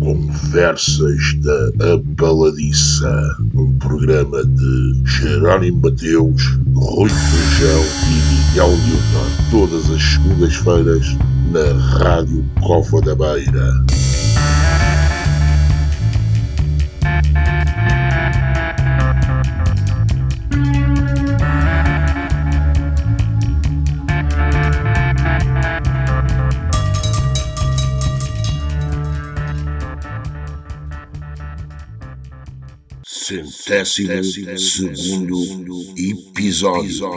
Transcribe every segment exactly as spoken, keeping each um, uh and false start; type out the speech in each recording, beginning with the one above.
Conversas da Abaladiça, um programa de Jerónimo Mateus, Rui Feijão e Miguel Newton, todas as segundas-feiras na Rádio Cova da Beira. Centésimo segundo episódio.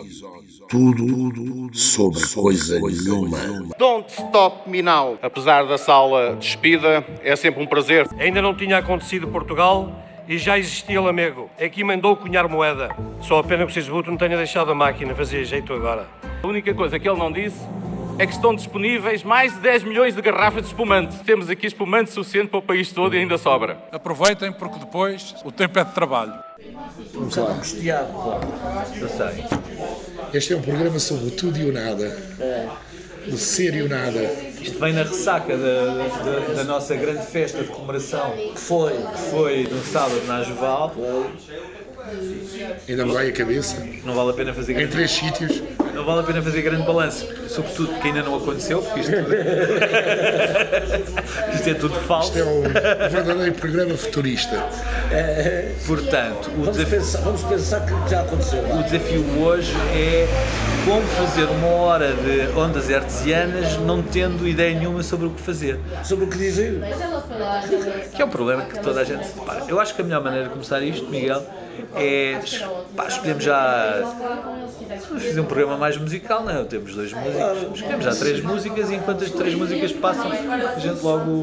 Tudo sobre coisa nenhuma. Don't stop me now. Apesar da sala despida, é sempre um prazer. Ainda não tinha acontecido Portugal e já existia Lamego. Aqui mandou cunhar moeda. Só a pena que o Cisbuto não tenha deixado a máquina. Fazia jeito agora. A única coisa que ele não disse é que estão disponíveis mais de dez milhões de garrafas de espumante. Temos aqui espumante suficiente para o país todo e ainda sobra. Aproveitem porque depois o tempo é de trabalho. Vamos lá. Angustiado, claro. Eu sei. Este é um programa sobre tudo e o nada. É. O ser e o nada. Isto vem na ressaca da, da, da nossa grande festa de comemoração que foi, que foi no sábado na Ajoval. Ainda me vai a cabeça. Não vale a pena fazer grande... Em três sítios. Não vale a pena fazer grande balanço, sobretudo porque ainda não aconteceu, porque isto, isto é tudo falso. Isto é um verdadeiro programa futurista. É, portanto, o vamos, desafio, pensar, vamos pensar que já aconteceu. O desafio hoje é como fazer uma hora de ondas hertzianas não tendo ideia nenhuma sobre o que fazer. Sobre o que dizer. Que é um problema que toda a gente se depara. Eu acho que a melhor maneira de começar isto, Miguel, é, pá, escolhemos já, vamos fazer um programa mais musical, não é? Temos dois músicos, escolhemos já três músicas e enquanto as três músicas passam, a gente logo...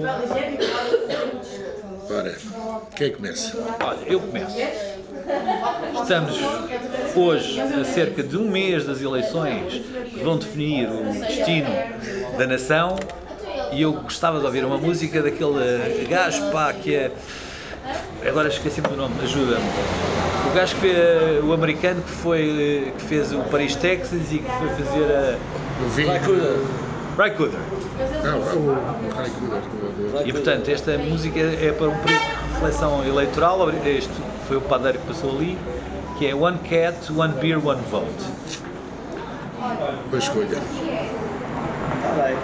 Ora, quem é que começa? Olha, eu começo. Estamos hoje a cerca de um mês das eleições que vão definir o destino da nação e eu gostava de ouvir uma música daquele gajo, pá, que é... Agora esqueci-me do nome, ajuda-me. O gajo que fez, o americano que, foi, que fez o Paris, Texas e que foi fazer a... Raikkonen. Raikkonen. Não, o Raikkonen. E portanto, esta música é para um período de reflexão eleitoral. Este foi o padeiro que passou ali, que é One Cat, One Beer, One Vote. Boa escolha. Está bem.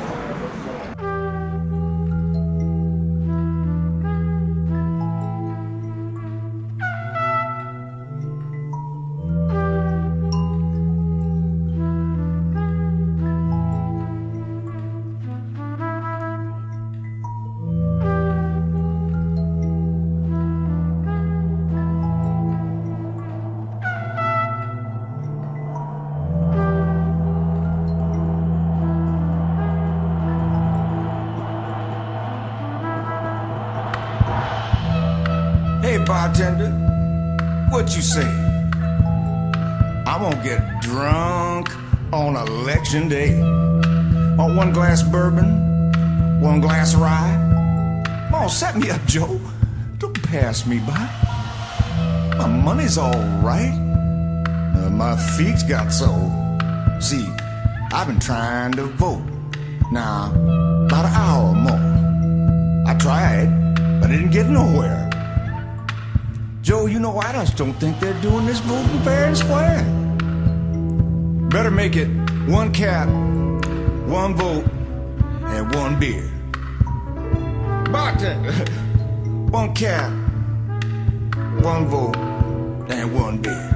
Bartender, what you say? I won't get drunk on election day. Want one glass bourbon, one glass of rye? Come on, set me up, Joe. Don't pass me by. My money's all right. Uh, my feet got so. See, I've been trying to vote now about an hour more. I tried, but I didn't get nowhere. Joe, you know, I just don't think they're doing this voting fair and square. Better make it one cat, one vote, and one beer. Bartender, one cat, one vote, and one beer.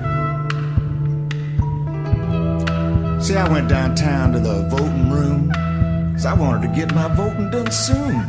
See, I went downtown to the voting room, 'cause I wanted to get my voting done soon.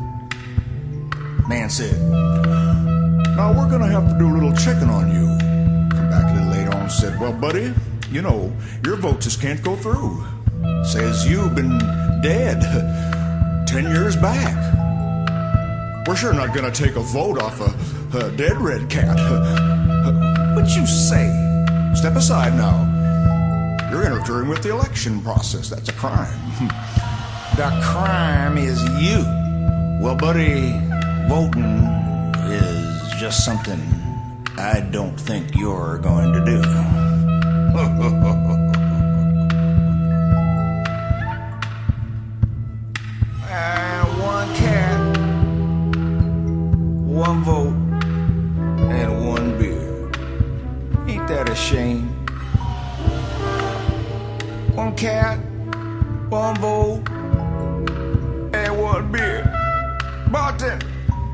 Man said, now we're gonna have to do a little checking on you. Come back a little later on and said, well, buddy, you know, your vote just can't go through. Says you've been dead ten years back. We're sure not gonna take a vote off a, a dead red cat. What you say? Step aside now. You're interfering with the election process. That's a crime. The crime is you. Well, buddy, voting is just something I don't think you're going to do. uh, one cat, Bartender,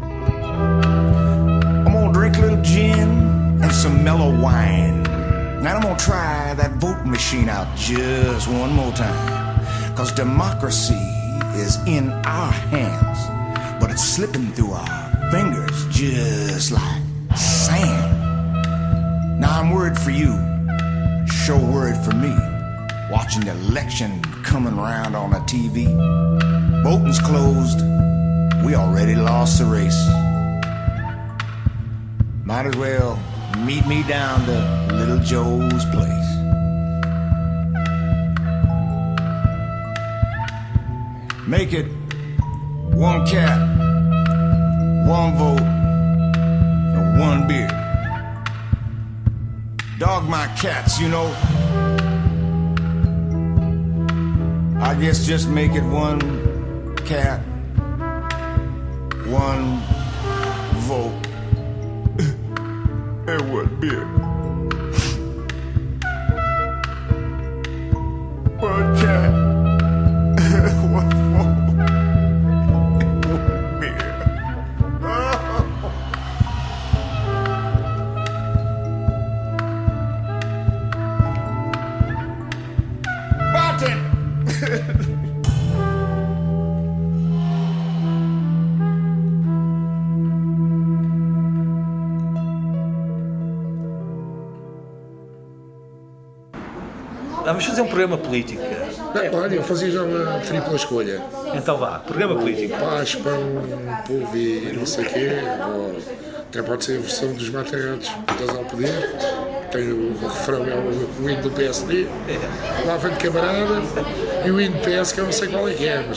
I'm gonna drink a little gin and some mellow wine. Now I'm gonna try that voting machine out just one more time. Cause democracy is in our hands, but it's slipping through our fingers just like sand. Now I'm worried for you, sure worried for me. Watching the election coming around on the T V. Voting's closed, we already lost the race. Might as well meet me down to Little Joe's place. Make it one cat, one vote, and one beer. Dog my cats, you know. I guess just make it one cat, one vote, and one beer. One cat, one vote, and one beer. Bartender! Vamos fazer um programa político. Não, olha, eu fazia já uma tripla escolha. Então vá, programa político. Paz, pão, povo e não sei o quê. Ou até pode ser a versão dos mata-gatos, estás ao poder. Tem o, o refrão, é o, o hino do P S D. Lá vem de camarada. E o hino do P S que eu não sei qual é que é. Mas...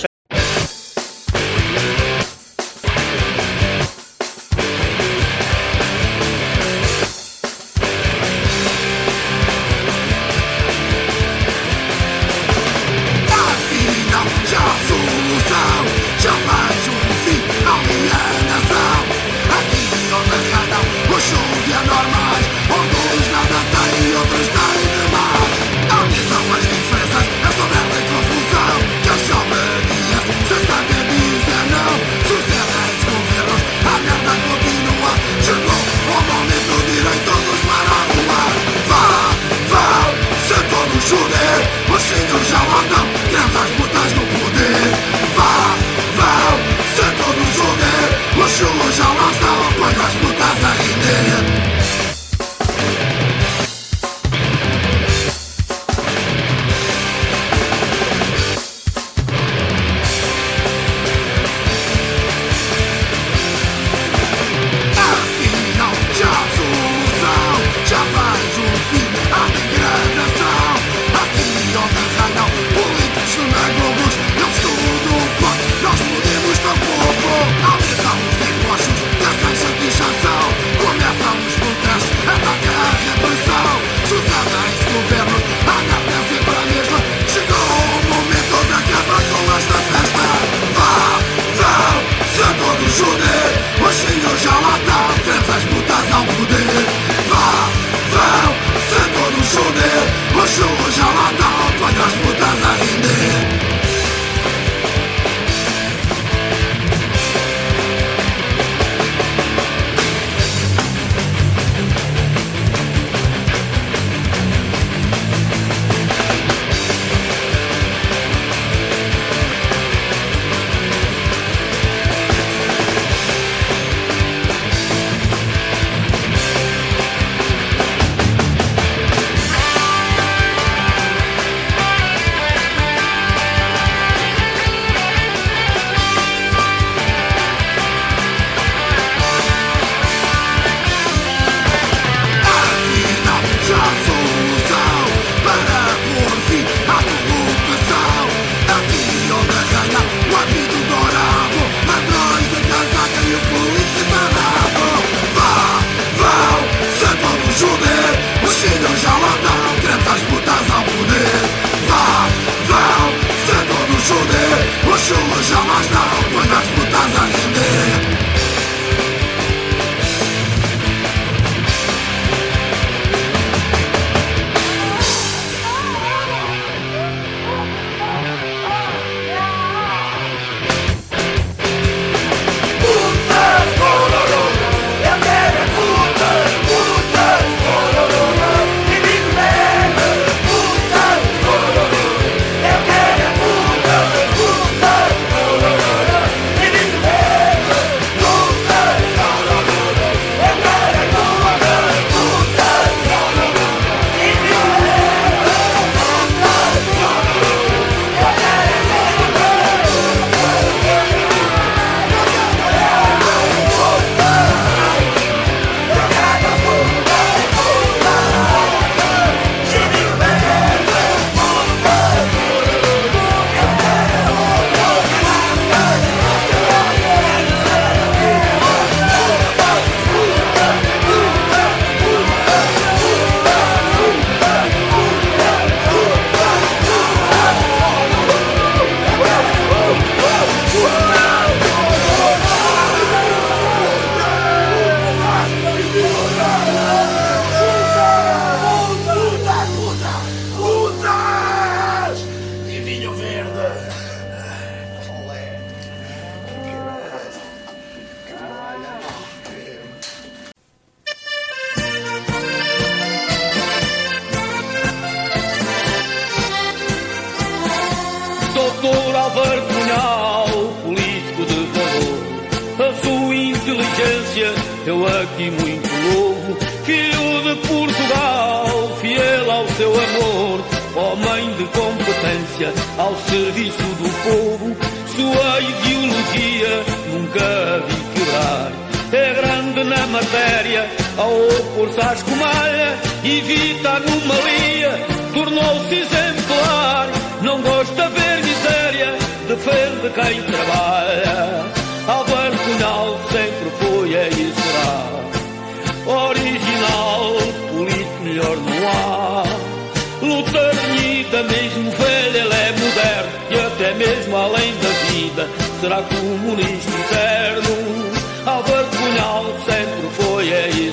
aqui muito novo, filho de Portugal, fiel ao seu amor, homem de competência ao serviço do povo, sua ideologia nunca vi quebrar. É grande na matéria, ao opor-se à escumalha, evita a anomalia, tornou-se exemplar. Não gosta de ver miséria, defende quem trabalha. Álvaro Cunhal sempre foi, é e será original, político melhor não há. Luta renhida, mesmo velho, ele é moderno, e até mesmo além da vida será comunista eterno. Álvaro Cunhal sempre foi, é e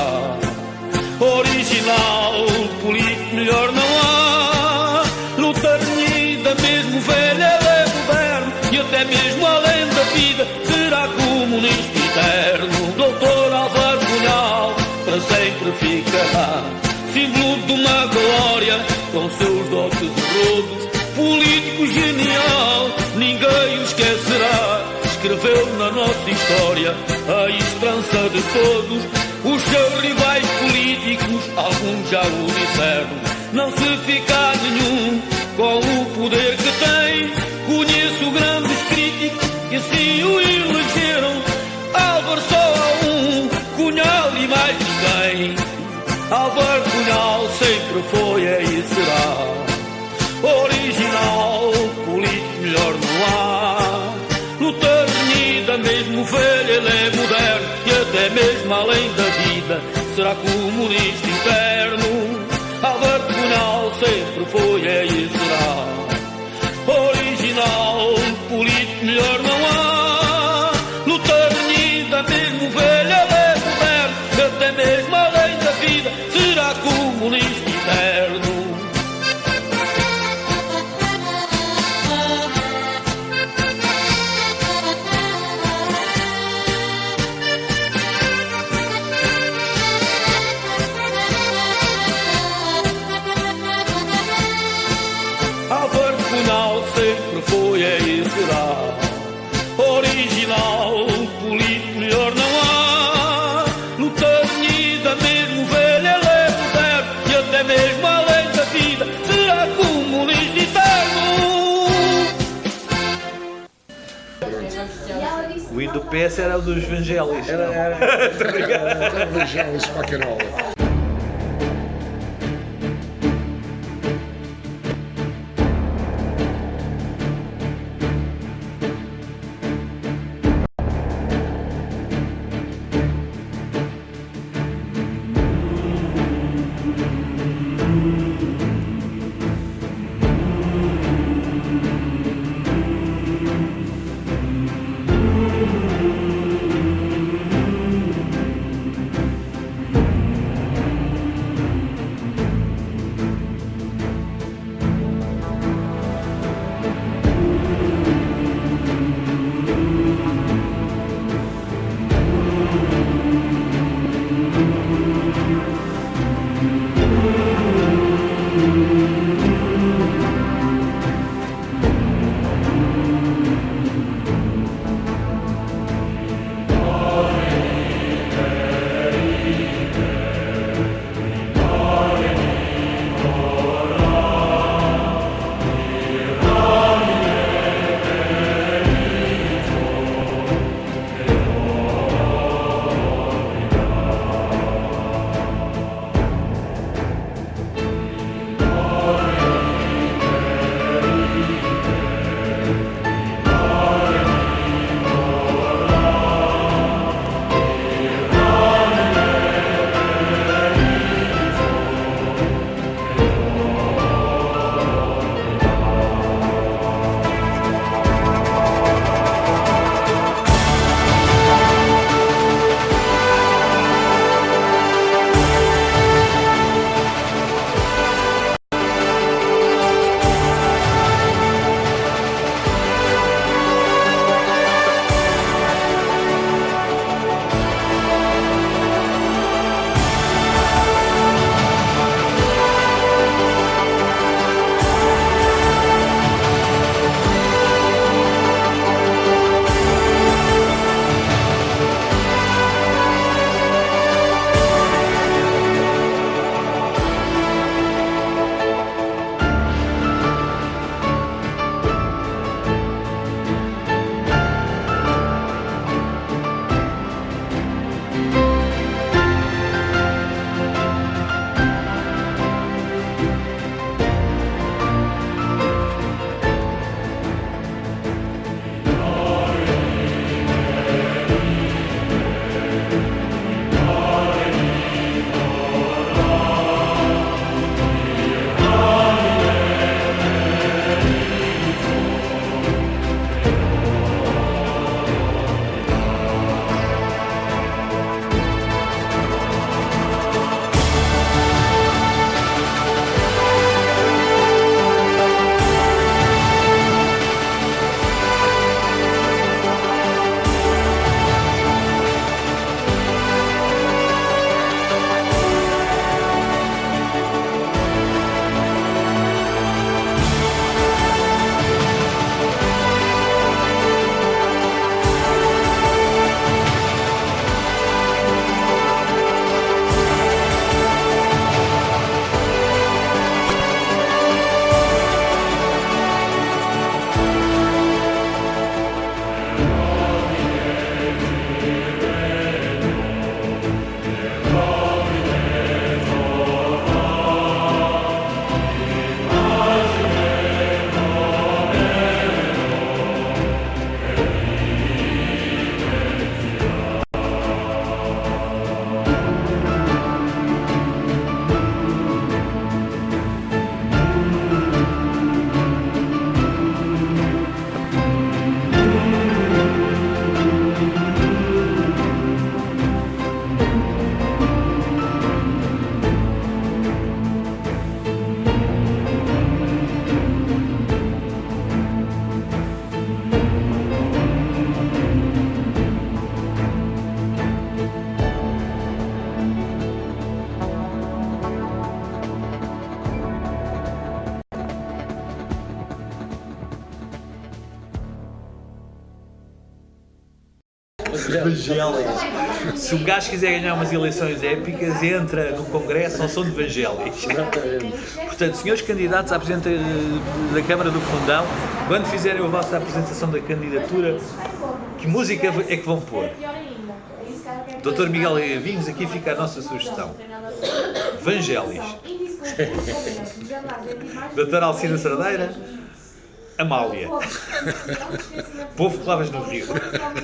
será original, político melhor não há. Luta renhida, mesmo velho, ele é moderno, e até mesmo além da vida será comunista eterno. Doutor Álvaro Cunhal para sempre ficará, símbolo de uma glória com seus dotes e rodos, político genial, ninguém o esquecerá. Escreveu na nossa história a esperança de todos. Os seus rivais políticos, alguns já o disseram, não se fica nenhum com o poder que tem. Conheço grandes críticos que assim o elegeram. Álvaro só há um, Cunhal e mais ninguém. Álvaro Cunhal sempre foi, é e será original, político melhor não há. Luta renhida, mesmo velho, ele é moderno, e até mesmo além da vida será comunista interno. Álvaro Cunhal sempre foi, é e será original, político melhor não há. Luta renhida, mesmo velho, ele é moderno, e até mesmo além da vida será comunista interno. Álvaro Cunhal sempre foi, é e será original, político melhor não há. Luta renhida, mesmo velho, ele é moderno, e até mesmo além da vida será comunista eterno. O hino do P S era o dos Vangelis. Era, era, era, era Vangelis para a carola. Vangelis. Se um gajo quiser ganhar umas eleições épicas, entra no Congresso ao som de Vangelis. Portanto, senhores candidatos à presidente da Câmara do Fundão, quando fizerem a vossa apresentação da candidatura, que música é que vão pôr? doutor Miguel Vinhos, aqui fica a nossa sugestão. Vangelis. doutor Alcina Cerdeira, Amália. Povo que lavas no rio.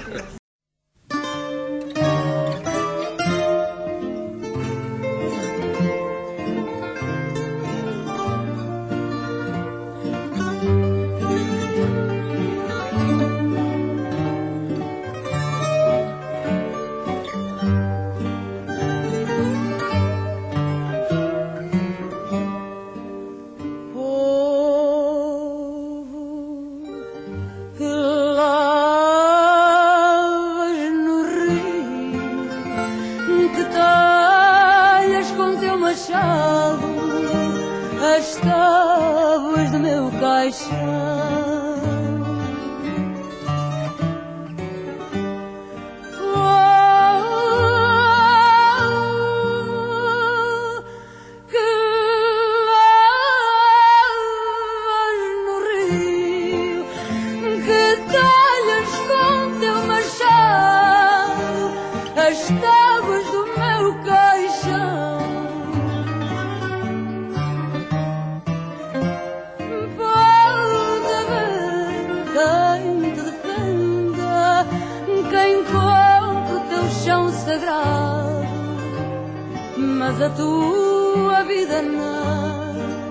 Mas a tua vida não.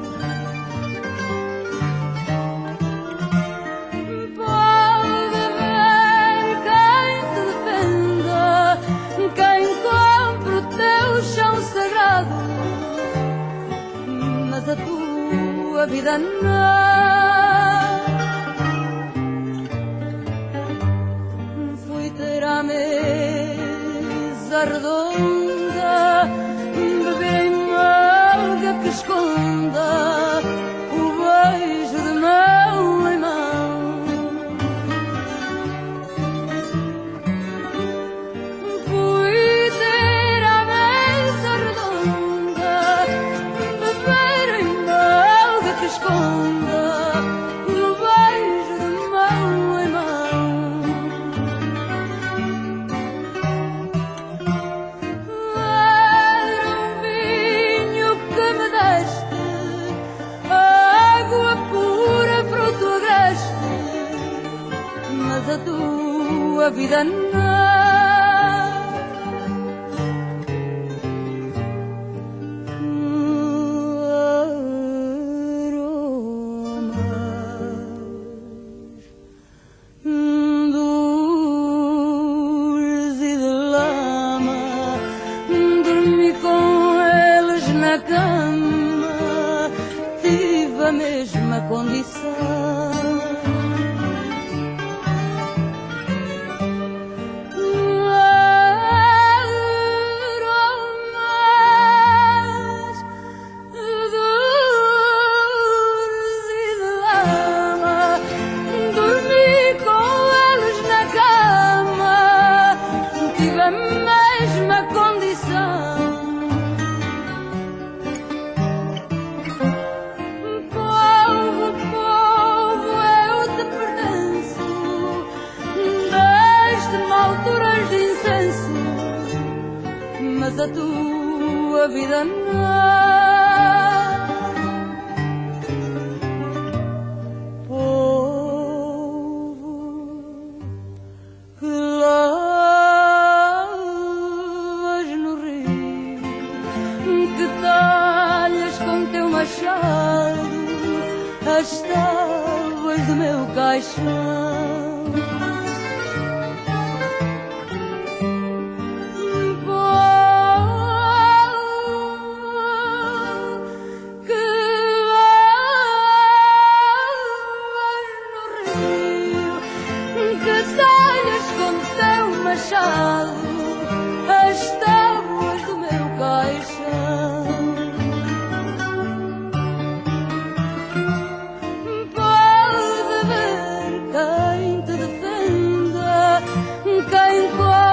Pode haver quem te defenda, quem compre o teu chão sagrado, mas a tua vida não. Fui ter à mesa redonda, beber malga que esconda o beijo de mão em mão. Fui ter à mesa redonda, beber em malga que esconda o beijo de mão em mão. Mas a tua vida não. Aromas dulce de lama, dormi com eles na cama, tive a mesma condição. Mas a tua vida não. Povo que lavas no rio, que talhas com teu machado as tábuas do meu caixão. As tábuas do meu caixão. Pode haver quem te defenda, quem pode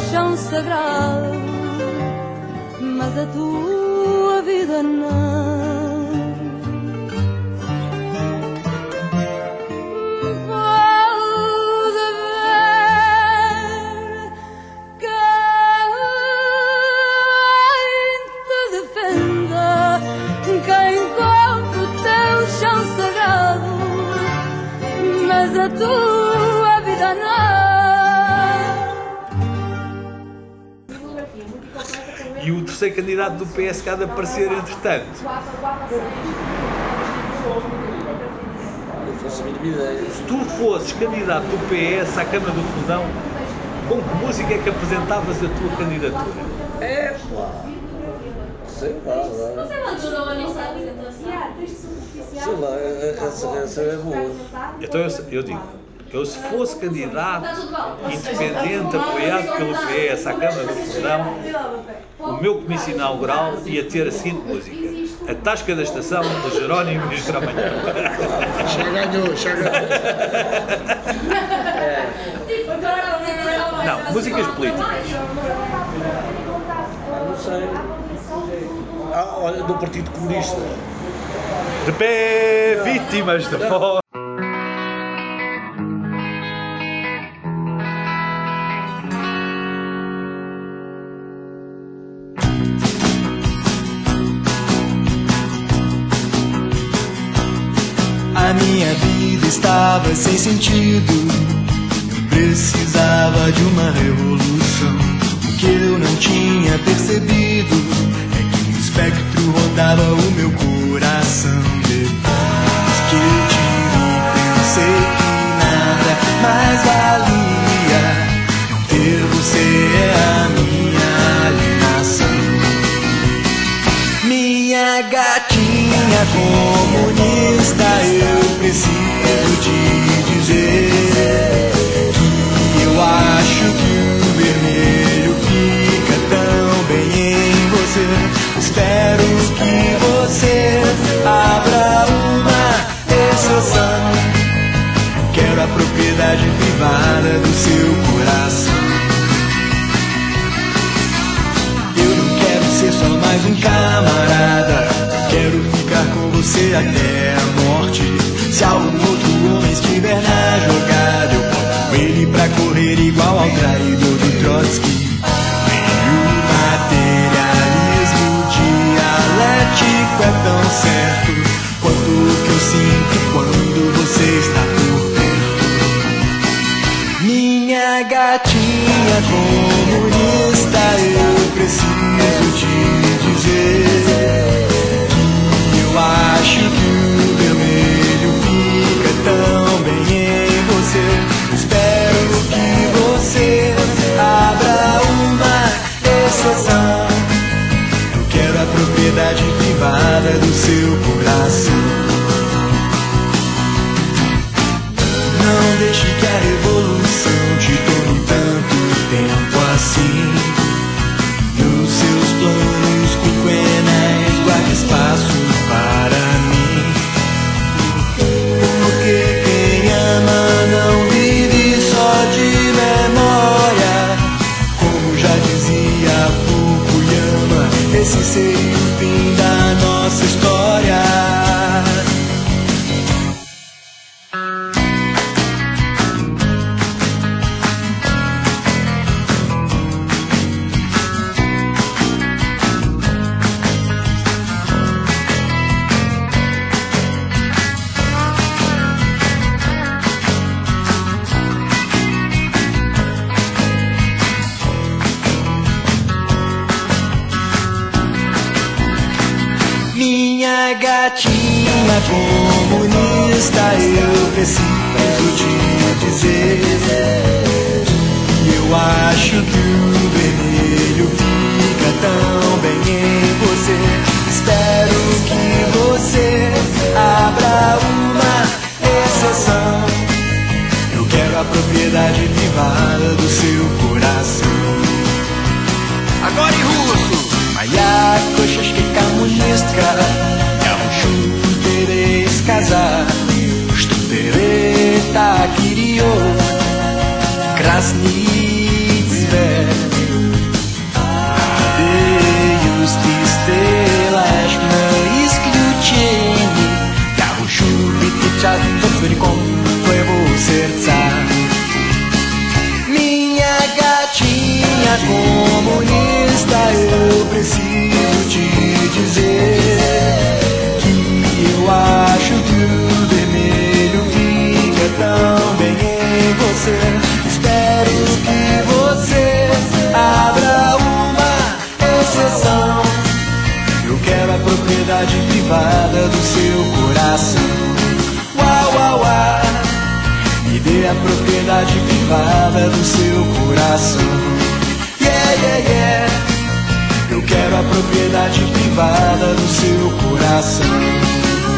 chão sagrado, mas a tua vida não. A tua vida não. E o terceiro candidato do P S que há de aparecer, entretanto. Não faço a mínima ideia. Se tu fosses candidato do P S à Câmara do Fundão, com que música é que apresentavas a tua candidatura? É pá. Sei lá, lá. Sei lá, essa, essa é boa. Então eu, eu digo, eu se fosse candidato independente apoiado pelo P S à Câmara do Fundão, o meu comício inaugural ia ter a seguinte música: A Tasca da Estação, de Jerónimo e Escramanhão. Já ganhou, já ganhou. Não, músicas políticas. Não sei. Ah, olha, do Partido Comunista. De pé, vítimas de fome. A minha vida estava sem sentido. Eu precisava de uma revolução. O que eu não tinha percebido é que um espectro rodava o meu coração. Depois que eu te vi, pensei que nada mais valia. Ter você é a minha alienação. Minha gatinha comunista, eu preciso te dizer que eu acho que o vermelho fica tão bem em você. Espero que você abra uma exceção. Quero a propriedade privada do seu coração. Eu não quero ser só mais um camarada. Quero ficar com você até a morte. Se algum outro homem estiver na jogada, eu boto ele pra correr igual ao traidor do Trotsky. E o materialismo dialético é tão certo quanto o que eu sinto quando você está por perto. Minha gatinha comunista, eu preciso te dizer que eu acho que o vermelho fica tão bem em você. Espero que você abra uma exceção. Eu quero a propriedade privada do seu coração. Não deixe que a revolução te tome tanto tempo assim. Nos seus planos quinquenais, guarde espaço para mim. Porque quem ama não vive só de memória. Como já dizia Fukuyama, esse seria o fim da nossa história. Minha gatinha comunista, eu preciso te dizer que eu acho que o vermelho fica tão bem em você. Espero que você abra uma exceção. Eu quero a propriedade privada do seu coração. Agora em russo. Моя кошечка коммунистка, я хочу тебе сказать, что ты так ее красный цвет. comunista, eu preciso te dizer que eu acho que o vermelho fica tão bem em você. Espero que você abra uma exceção. Eu quero a propriedade privada do seu coração. Uau, uau, uau. Me dê a propriedade privada do seu coração. Yeah, yeah, yeah. Eu quero a propriedade privada do seu coração.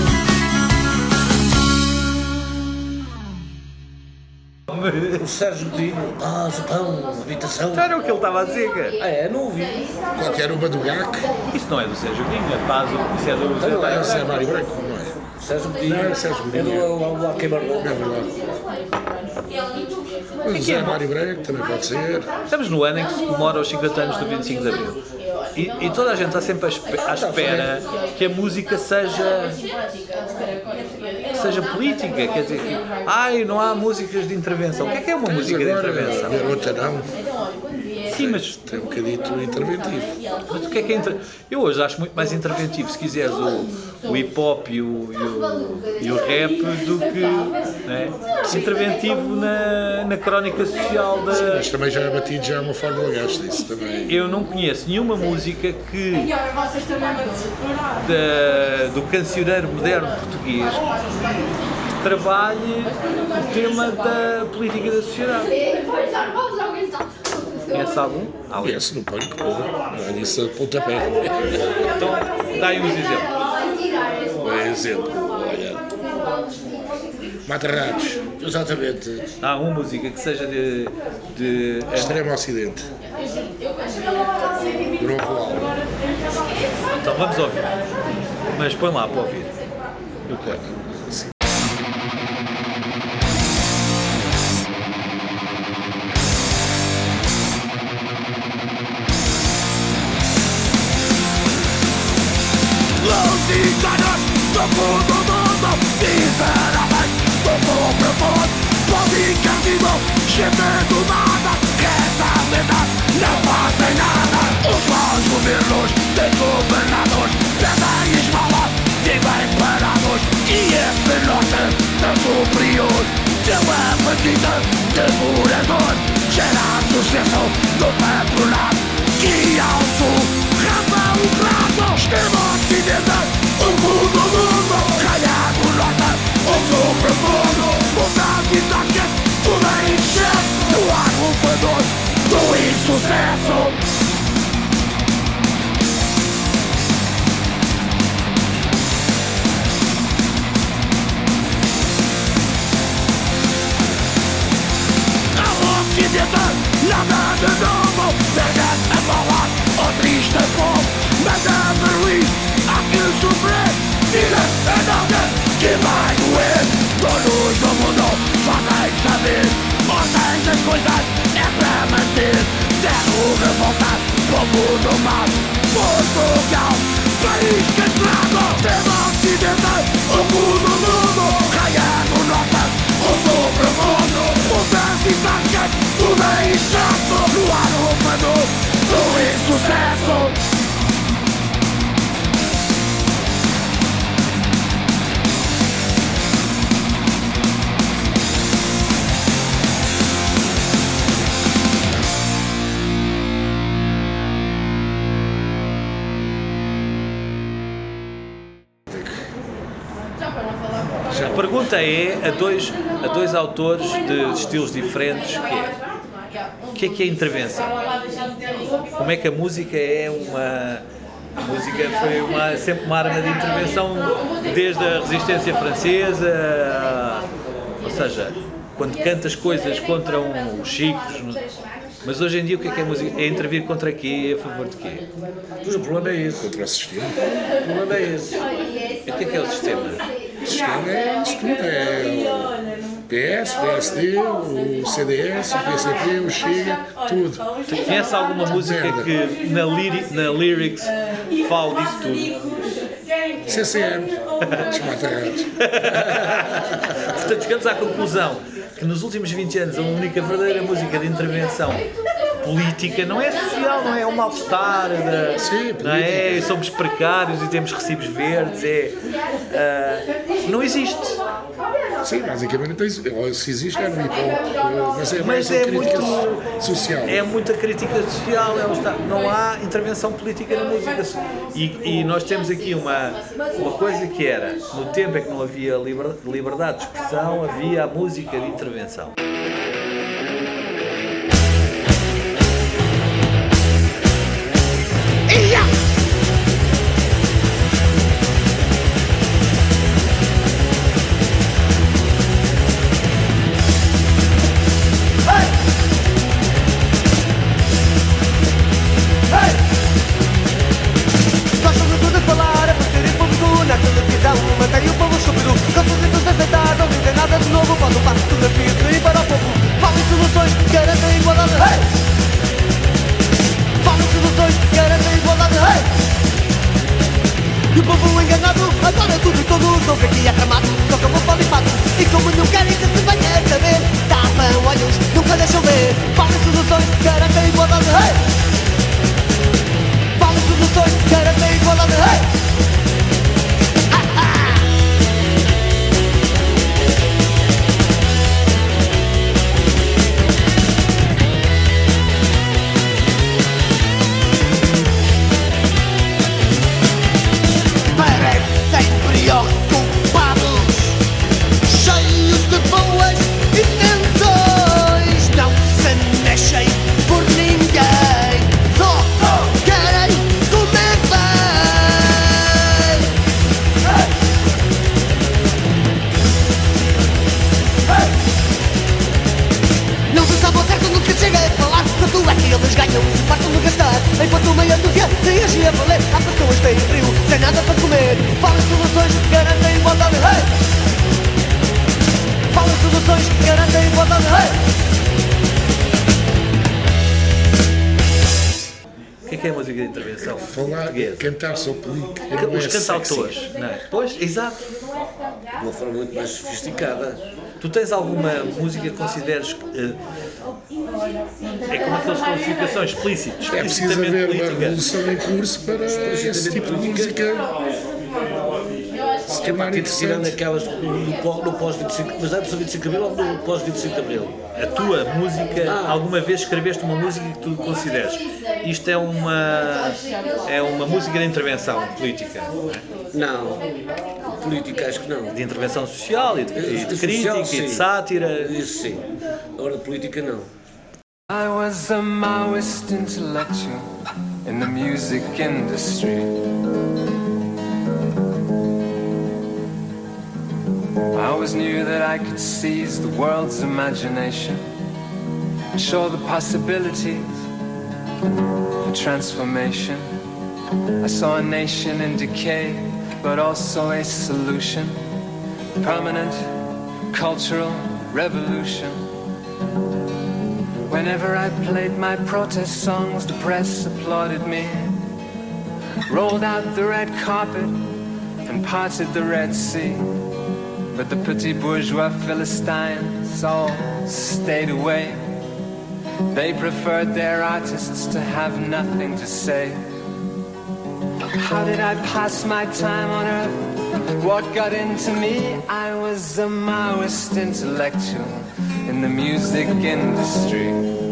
O Sérgio Godinho, casa, pão, habitação. Não era o que ele estava a dizer, cara. Ah, é? Não ouvi. Qualquer uma do G A C. Isso não é do Sérgio Godinho, é paz, isso é do Zé Mário. É o Zé Mário Branco, não é? Sérgio Godinho. Não, é Sérgio Godinho. É do Alqueimardão. É verdade. Mas o Zé Mário Branco também pode ser. Estamos no ano em que se comemora os cinquenta anos do vinte e cinco de Abril. E, e toda a gente está sempre à espe- à espera que a música seja que seja política, quer dizer, que, ai, não há músicas de intervenção. O que é que é uma música de intervenção? Garota não. Sim, mas tem um bocadito interventivo. Mas o que é que é inter... Eu hoje acho muito mais interventivo, se quiseres, o, o hip hop e o, e, o, e o rap do que, né, interventivo na, na crónica social da... Sim, mas também já é batido, já é uma fórmula gasta isso também. Eu não conheço nenhuma música que da, do cancioneiro moderno português que trabalhe o tema da política da sociedade. Conhece algum? Conhece no pânico, não é disso a pontapé. Então, dá aí uns exemplos. Um exemplo, olha. Mata-ratos. Exatamente. Há uma música que seja de... de Extremo Ocidente. Do novo álbum. Então vamos ouvir. Mas põe lá para ouvir. Eu quero. Lusitanas do fundo do mundo, sinceramente, do fundo profundo, policarnismo, gente do nada, reza a verdade, não fazem nada. Os maus governos, desgovernados, pedem esmolas, vivem parados, e esse norte tão superior, seu apetite devorador, gera sucesso do patronato, que ao sul rapa o prato, extremo ocidente, o mundo mundo, raia do norte, o sul profundo, vontade e toque, tudo em excesso, no ar o fedor do insucesso. Nada de novo, pega a bola, o triste povo, manda a Berlim, há que sofrer, tira a nota que vai doer. Donos do mundo fazem saber, ordem das coisas é para manter. Zero revolta, povo do mal, Portugal, país castrado. Extremo Ocidente, o mundo mundo, raia do norte, o sul profundo, putas e tascas, tudo em excesso, no ar o fedor do insucesso. A pergunta é a dois, a dois autores de estilos diferentes, que é, o que é que é intervenção? Como é que a música é uma... A música foi uma, sempre uma arma de intervenção desde a resistência francesa, ou seja, quando cantas coisas contra um, os chicos, mas hoje em dia o que é que é música? É intervir contra quê? A favor de quê? Pois o problema é esse. Contra o sistema. O problema é esse. E o que é que é o sistema? O sistema é isso tudo, é o P S, o P S D, o C D S, o P C P, o Chega, tudo. Tu conheces alguma música Merda. que na, lyri, na lyrics fale disso tudo? C C M, desmata-ratos. Portanto, chegamos à conclusão que nos últimos vinte anos a única verdadeira música de intervenção política não é social, não é, é um mal-estar, da, Sim, não é? Somos precários e temos recibos verdes, é, uh, não existe. Sim, basicamente tem, se existe é no hip-hop, mas é mais Mas é crítica muito, social. É muita crítica social, é um estado, não há intervenção política na música. E, e nós temos aqui uma, uma coisa que era, no tempo em que não havia liber, liberdade de expressão, havia a música de intervenção. E o povo enganado, agora tudo e todos não vê que é tramado, só como polifado. E como não querem que se venha a saber, tapam olhos, nunca deixam ver. Falem soluções, garantem igualdade, hey! Falem soluções, garantem igualdade, hey! Preocupados, cheios de boas intenções, não se mexem por ninguém, só querem comer bem. Não se sabe ao certo no que chega a falar, quanto é que eles ganham e se fartam de gastar, enquanto meia dúzia se agir a valer. Há pessoas que têm frio, sem nada para comer. Falem soluções, garantem igualdade, hey! Falem soluções, garantem igualdade, hey! O que é que é a música de intervenção? Falar, cantar só política. Os é cantautores, não é? Pois, exato. De uma forma muito mais sofisticada. Tu tens alguma música que consideres uh, é como aquelas classificações explícitas, é preciso haver uma revolução em curso para esse tipo de música se tornar interessante. Tirando aquelas no, no pós-vinte e cinco, mas antes do vinte e cinco de Abril ou no pós-vinte e cinco de Abril? A tua música, ah. alguma vez escreveste uma música que tu consideres isto é uma, é uma música de intervenção política? Não, política acho que não. De intervenção social e de, e de crítica social, e de sátira? Isso sim, agora de política não. I was a Maoist intellectual in the music industry. I always knew that I could seize the world's imagination and show the possibilities for transformation. I saw a nation in decay, but also a solution, permanent cultural revolution. Whenever I played my protest songs, the press applauded me, rolled out the red carpet and parted the Red Sea. But the petit bourgeois Philistines all stayed away. They preferred their artists to have nothing to say. How did I pass my time on earth? What got into me? I was a Maoist intellectual in the music industry.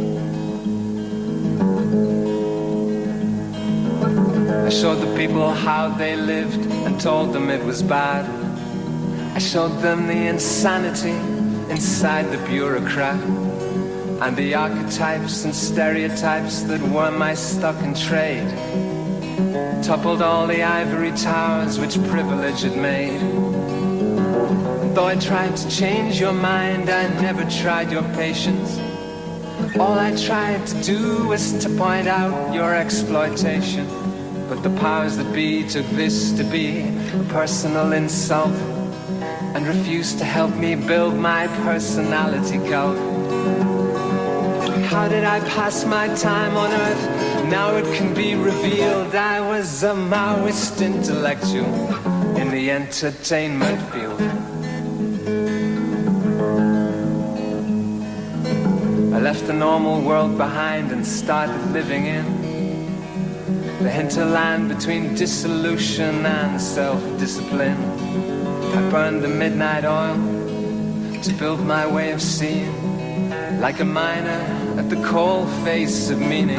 I showed the people how they lived and told them it was bad. I showed them the insanity inside the bureaucrat and the archetypes and stereotypes that were my stock in trade. Toppled all the ivory towers which privilege had made. And though I tried to change your mind, I never tried your patience. All I tried to do was to point out your exploitation. But the powers that be took this to be a personal insult and refused to help me build my personality cult. How did I pass my time on earth? Now it can be revealed I was a Maoist intellectual in the entertainment field. I left the normal world behind and started living in the hinterland between dissolution and self-discipline. I burned the midnight oil to build my way of seeing, like a miner at the coal face of meaning.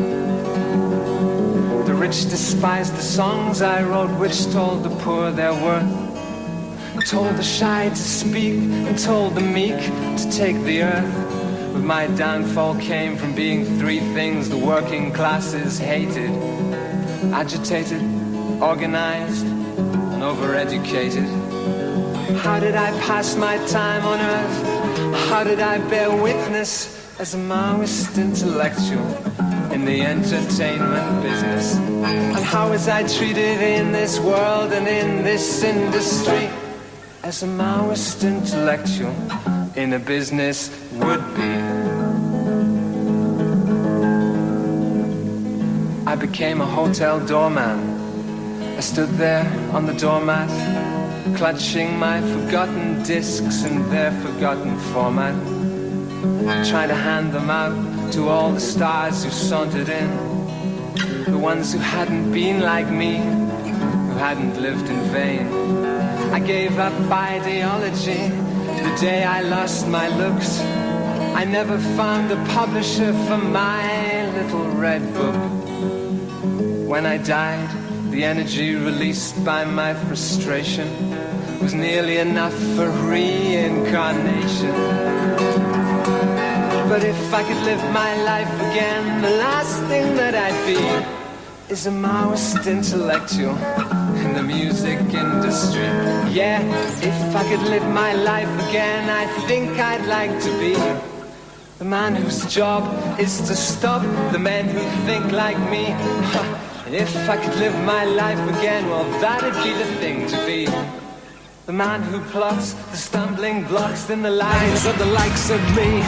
The rich despised the songs I wrote, which told the poor their worth, told the shy to speak and told the meek to take the earth. But my downfall came from being three things the working classes hated: agitated, organized, and overeducated. How did I pass my time on earth? How did I bear witness as a Maoist intellectual in the entertainment business? And how was I treated in this world and in this industry as a Maoist intellectual in a business would be? I became a hotel doorman. I stood there on the doormat, clutching my forgotten discs in their forgotten format, trying to hand them out to all the stars who sauntered in, the ones who hadn't been like me, who hadn't lived in vain. I gave up ideology the day I lost my looks. I never found a publisher for my little red book. When I died, the energy released by my frustration was nearly enough for reincarnation. But if I could live my life again, the last thing that I'd be is a Maoist intellectual in the music industry. Yeah, if I could live my life again, I think I'd like to be the man whose job is to stop the men who think like me. And if I could live my life again, well, that'd be the thing to be. The man who plots the stumbling blocks in the lives of the likes of me.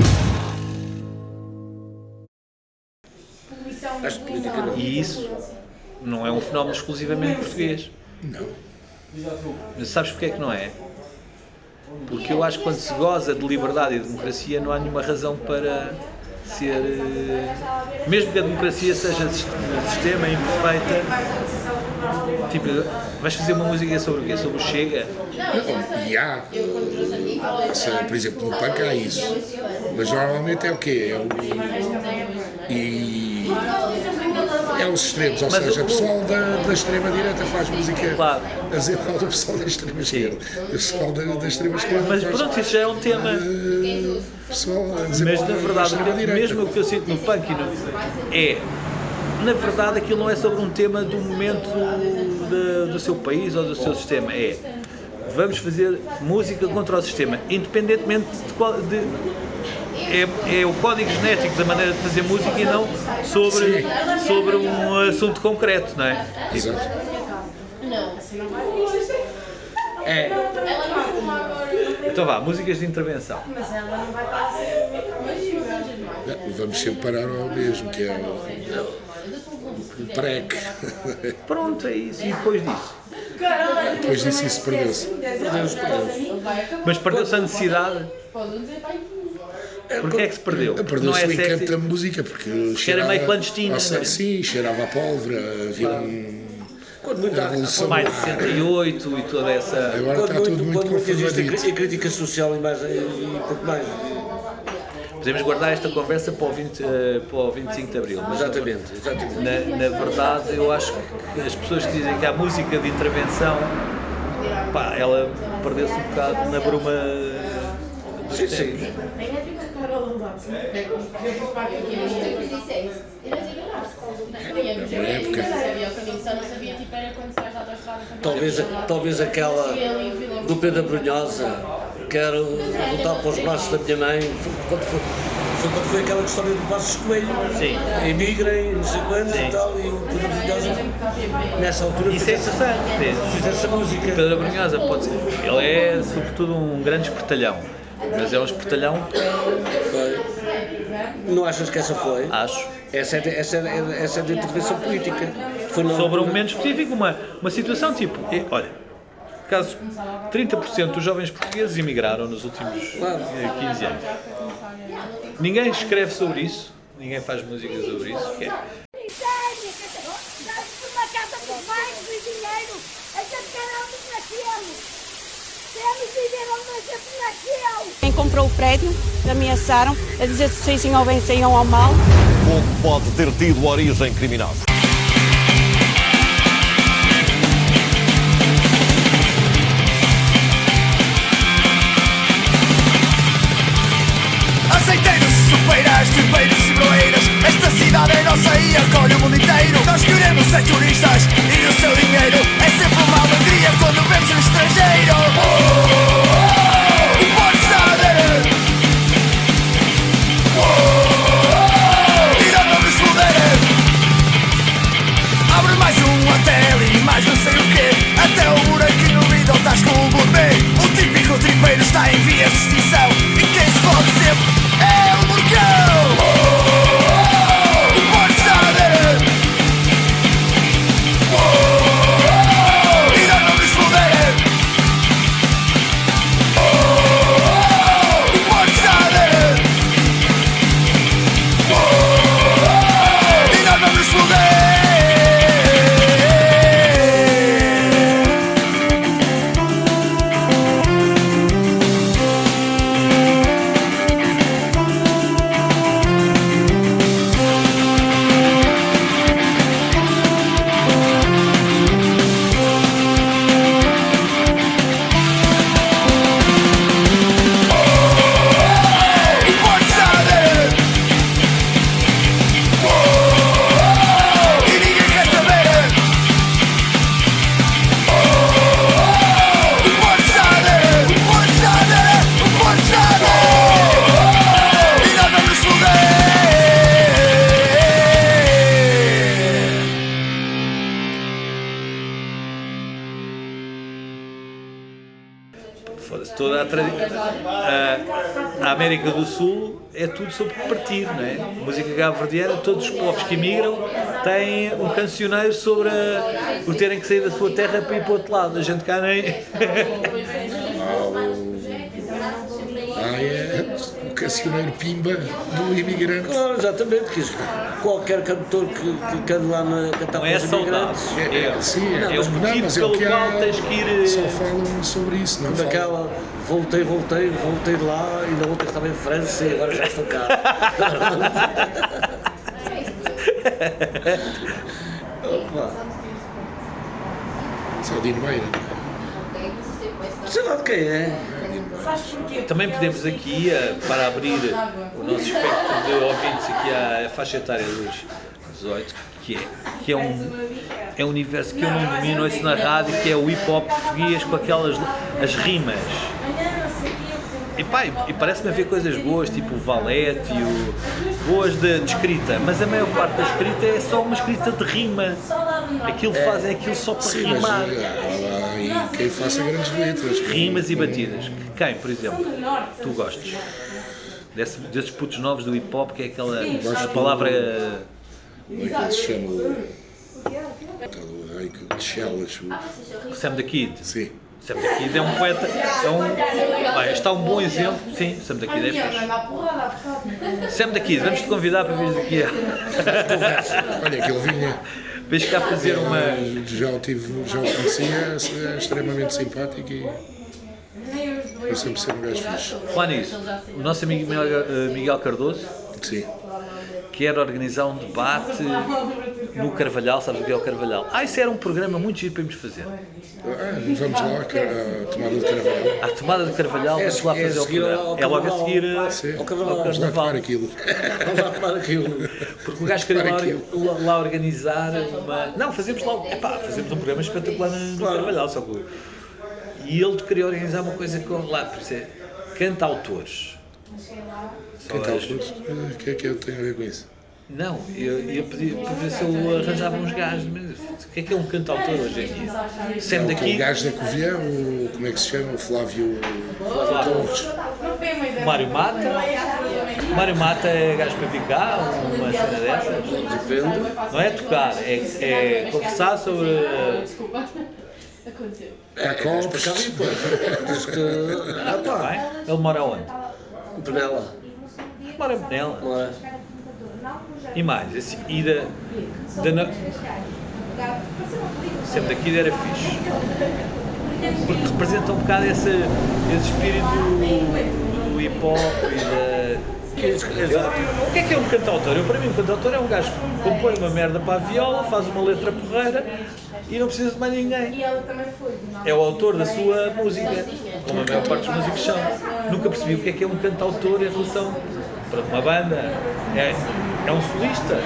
E isso não é um fenómeno exclusivamente português. Não. Mas sabes porque é que não é? Porque eu acho que quando se goza de liberdade e de democracia não há nenhuma razão para ser... Mesmo que a democracia seja sistema imperfeita, tipo, vais fazer uma música sobre o quê? Sobre o Chega? Não, e há, se, por exemplo, no punk há isso, mas normalmente é o quê? É o, e é os extremos, ou mas seja, o pessoal da, da extrema-direita faz música claro. A dizer mal do pessoal da extrema-esquerda, o pessoal da, da extrema-esquerda mas faz, pronto, isso já é um tema uh, pessoal a dizer mas mal na verdade, da mesmo o que eu sinto no punk no, é, na verdade aquilo não é sobre um tema do momento de, do seu país ou do seu sistema, é vamos fazer música contra o sistema, independentemente de qual... De, É, é o código genético da maneira de fazer música e não sobre, sobre um assunto concreto, não é? Exato. É. Então vá, músicas de intervenção. Vamos sempre parar ao mesmo, que é o, o prec. Pronto, é isso. E depois disso? Depois disso isso perdeu-se. Perdeu-se, perdeu-se. Mas perdeu-se a necessidade? Porquê é que se perdeu? Perdeu-se o encanto da música, porque cheirava, era meio clandestino. Sim, cheirava a pólvora, havia um... A revolução mais de sessenta e oito e toda essa... Agora quando está tudo muito, muito confuso. E crítica social e, mais, e pouco mais. Podemos guardar esta conversa para o, vinte, uh, para o vinte e cinco de Abril. Mas exatamente. exatamente. Na, na verdade, eu acho que as pessoas que dizem que há música de intervenção, pá, ela perdeu-se um bocado na bruma... Sim, sim. Talvez, talvez aquela do Pedro Brunhosa, quero voltar para os braços da minha mãe, quando foi, foi quando foi aquela história do Passos Coelho, sim. Emigrem, não sei quantos e tal, e o Pedro Brunhosa, nessa altura, isso é interessante, fiz essa música. Pedro Brunhosa, pode ser, ele é sobretudo um grande espertalhão. Mas é um espertalhão. Foi. Não achas que essa foi? Acho. Essa é de, essa é, essa é de intervenção política. Foi sobre um momento específico, uma, uma situação tipo. Olha, Por acaso, trinta por cento dos jovens portugueses emigraram nos últimos quinze anos. Ninguém escreve sobre isso, ninguém faz música sobre isso. Que é. Uma casa dos pais, do dinheiro, a gente quer onde nascemos. Queremos viver onde a gente nasceu. Quem comprou o prédio, ameaçaram a dizer se saíssem ao bem, saíam ao mal. Pouco pode ter tido origem criminosa. Aceiteiros, supeiras, tripeiros e broeiras. Esta cidade é nossa e acolhe o mundo inteiro. Nós queremos ser turistas e o seu dinheiro é sempre uma alegria quando vemos um estrangeiro. Oh, oh, oh, o Porto sabe. Oh, oh, oh, e nós vamos foder. Abre mais um hotel e mais não sei o quê. Até o buraquinho vidro estás com o gourmet. O típico tripeiro está em vias de extinção. E quem se pode sempre é o Morcão. Oh, oh, oh, o Porto sabe. Oh, oh, oh, e nós vamos foder. Oh, oh, oh, o Porto sabe. Oh, oh, oh, e nós vamos foder. Toda a, tradi- a, a América do Sul é tudo sobre partir, não é? Música cabo-verdiana, todos os povos que emigram têm um cancioneiro sobre a, o terem que sair da sua terra para ir para o outro lado. A gente cá nem... Ah, é o cancioneiro Pimba do imigrante. Claro, exatamente, que isso, qualquer cantor que, que canta lá na cantar Não é para os imigrantes. É, é, sim, é, é mas, o não, motivo mas é o pelo que qual há, tens que ir... só falam sobre isso, não falam. Daquela, voltei, voltei, voltei de lá, ainda ontem estava em França e agora já estou cá. Opa. Só Dino Meira. Sei lá de quem é. Também podemos aqui, uh, para abrir o nosso espectro de ouvintes aqui à faixa etária dos dezoito, que é, que é, um, é um universo que eu não domino isso na rádio, que é o hip-hop português com aquelas as rimas. E, pá, e parece-me haver coisas boas, tipo o valete e o, boas de, de escrita, mas a maior parte da escrita é só uma escrita de rima. Aquilo é, faz é aquilo só para sim, rimar. Mas, há, há, e quem faça grandes letras. Rimas e batidas. Quem, por exemplo, tu gostas? Desse, desses putos novos do hip-hop, que é aquela a palavra... Como é que ele se chama? O rei de Chelas. O Sam the Kid. Sim. Sam the Kid é um poeta, é um... Bem, está um bom exemplo, sim, Sam the Kid é fixe. Sam the Kid, vamos-te convidar para vir aqui. Olha, que ele vinha. Vês cá fazer uma... Já o tive, já o conhecia, é extremamente simpático e... Eu sempre ser um gajo fixe. Falar nisso, o nosso amigo Miguel Cardoso, sim, quer organizar um debate no Carvalhal, sabes o que é o Carvalhal? Ah, isso era um programa muito giro para irmos fazer. Ah, vamos lá, a tomada de Carvalhal. A tomada de Carvalhal, vamos lá fazer o programa. É logo a seguir ao Carvalhal. Vamos lá tomar aquilo. Vamos lá tomar aquilo. Porque o gajo queria lá, lá organizar uma... Não, fazemos lá, epá, fazemos um programa espetacular no claro. Carvalhal, só que... E ele queria organizar uma coisa com lá, por isso é cantautores. Cantautores? O que é que eu tenho a ver com isso? Não, eu ia pedir para ver se eu arranjava uns gajos, mas o que é que é um cantautor hoje em dia? Sempre é, daqui. O gajo da Covilhã, o, como é que se chama? O Flávio, Flávio Torres. Mário Mata. Mário Mata é gajo para ficar, uma cena dessas. Depende. Não é tocar, é, é conversar sobre. Aconteceu. É, copos. Para cá vim, pois. Diz que... Ah, pá. Ele mora onde? Penela. Mora em Penela. Mora. E mais, assim, e da... da no... Sempre daqui era fixe. Porque representa um bocado esse, esse espírito do, do hip-hop e da... Exato. O que é que é um cantautor? Eu, para mim, um cantautor é um gajo que compõe uma merda para a viola, faz uma letra porreira e não precisa de mais ninguém. É o autor da sua música, como a maior parte dos músicos são. Nunca percebi o que é que é um cantautor em relação para uma banda. É, é um solista.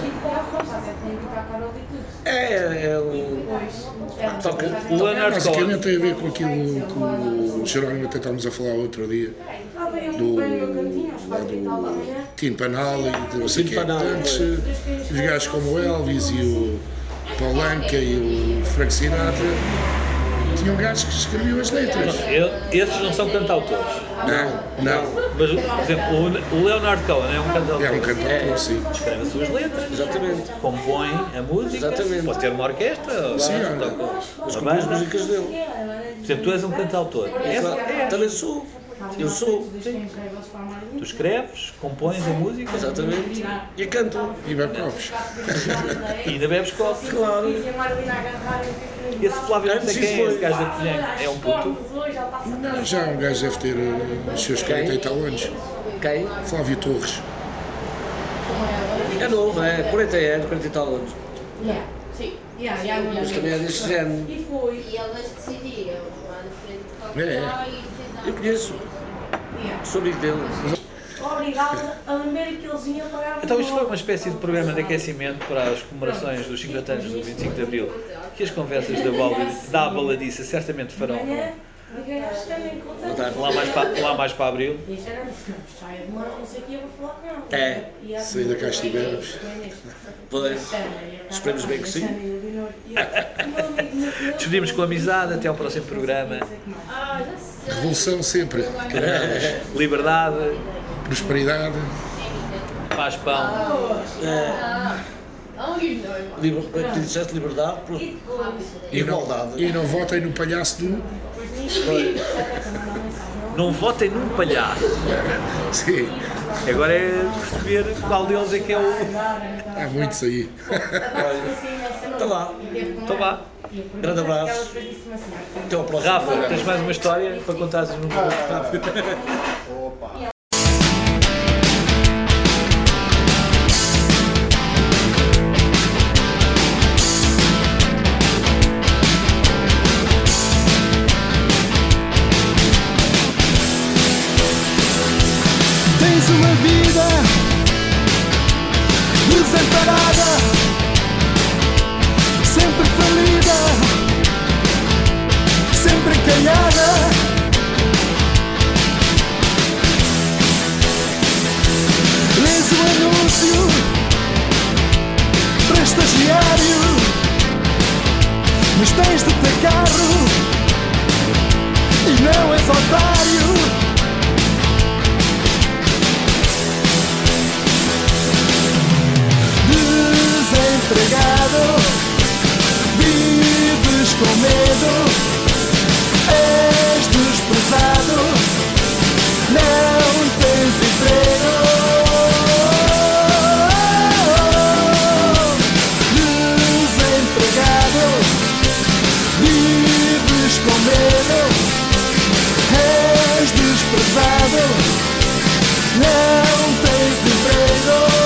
É, é o... Toca, o Leonard basicamente tem a ver com aquilo que o Jerónimo até estávamos a falar outro dia, do, lá do Timpanal e de não sei o quê. Antes, os gajos como o Elvis e o Paul Anka e o Frank Sinatra tinham gajos que escreviam as letras. Não, esses não são cantautores. Não, não. Mas, por exemplo, o Leonard Cohen é um cantautor. É um cantautor, é, sim. Escreve as suas letras. Exatamente. Compõe a música. Exatamente. Pode ter uma orquestra. Sim, ou olha. Mas compõe as músicas dele. Por exemplo, tu és um cantautor. É, claro. É. Também sou. Eu sou. Sim. Tu escreves, compões a música. Exatamente. E canto. E bebe copos. E ainda bebes copos. Claro. Esse Flávio não sei quem é, esse gajo da Pinhanha, é um puto? Não, já um gajo deve ter uh, os seus quarenta e tal anos. Quem? Flávio Torres. É novo, é quarenta anos, quarenta e tal anos. Sim. Mas também é deste género. E foi. E elas decidiram lá na frente. É. Eu conheço. Sou amigo dele. Obrigada a lembrar que eles iam pagar. Então isto foi uma espécie de programa de aquecimento para as comemorações dos cinquenta anos do vinte e cinco de Abril, que as conversas da baladice, da baladice certamente farão lá mais para, lá mais para Abril. É. Se ainda cá estivermos. Pois. Esperemos bem que sim. Despedimos com amizade, até ao próximo programa. Revolução sempre. Liberdade. Prosperidade. Paz, pão. É. Liber... Tu disseste liberdade, e igualdade. Não, e não votem no palhaço do... Não votem num palhaço. Sim. Agora é perceber qual deles é que é o... Há muitos aí. Então vá. Então vá. Grande abraço. Até ao próximo. Rafa, tens mais uma história para contares no rápido? Opa. Tens uma vida desamparada, sempre falida, sempre encalhada. Lês o anúncio para estagiário, mas tens de ter carro e não és otário. Desempregado, vives com medo, és desprezado, não tens emprego. Desempregado, vives com medo, és desprezado, não tens emprego.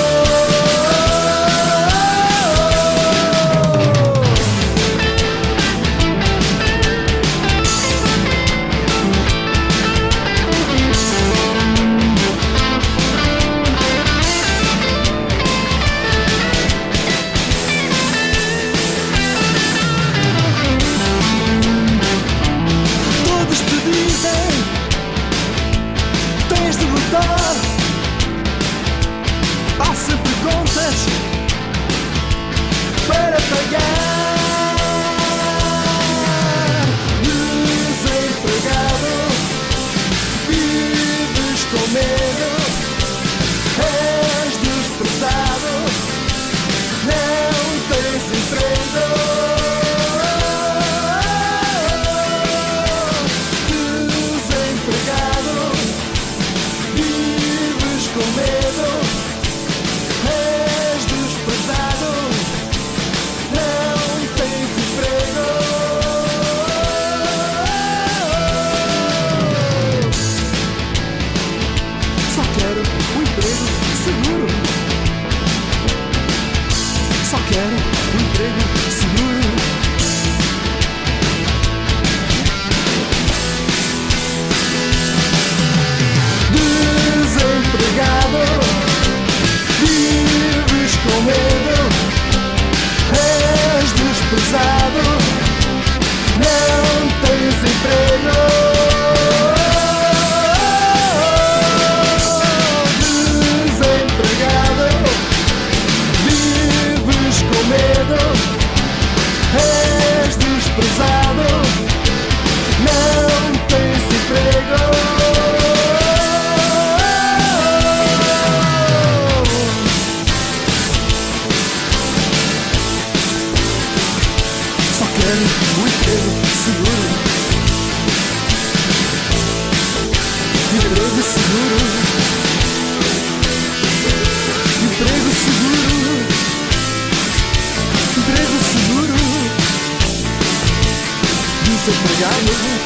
ganho.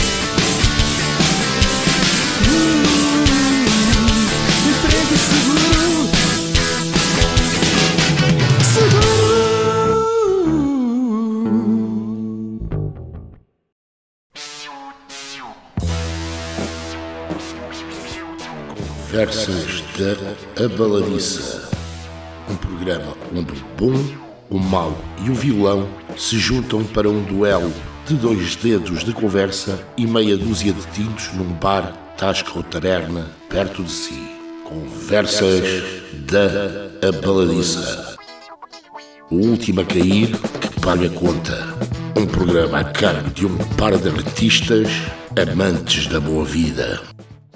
Emprego seguro, seguro. Conversas da Abaladiça, um programa onde o bom, o mau e o vilão se juntam para um duelo de dois dedos de conversa e meia dúzia de tintos num bar, tasca ou taberna perto de si. Conversas da Abaladiça. O último a cair que paga a conta. Um programa a cargo de um par de artistas amantes da boa vida.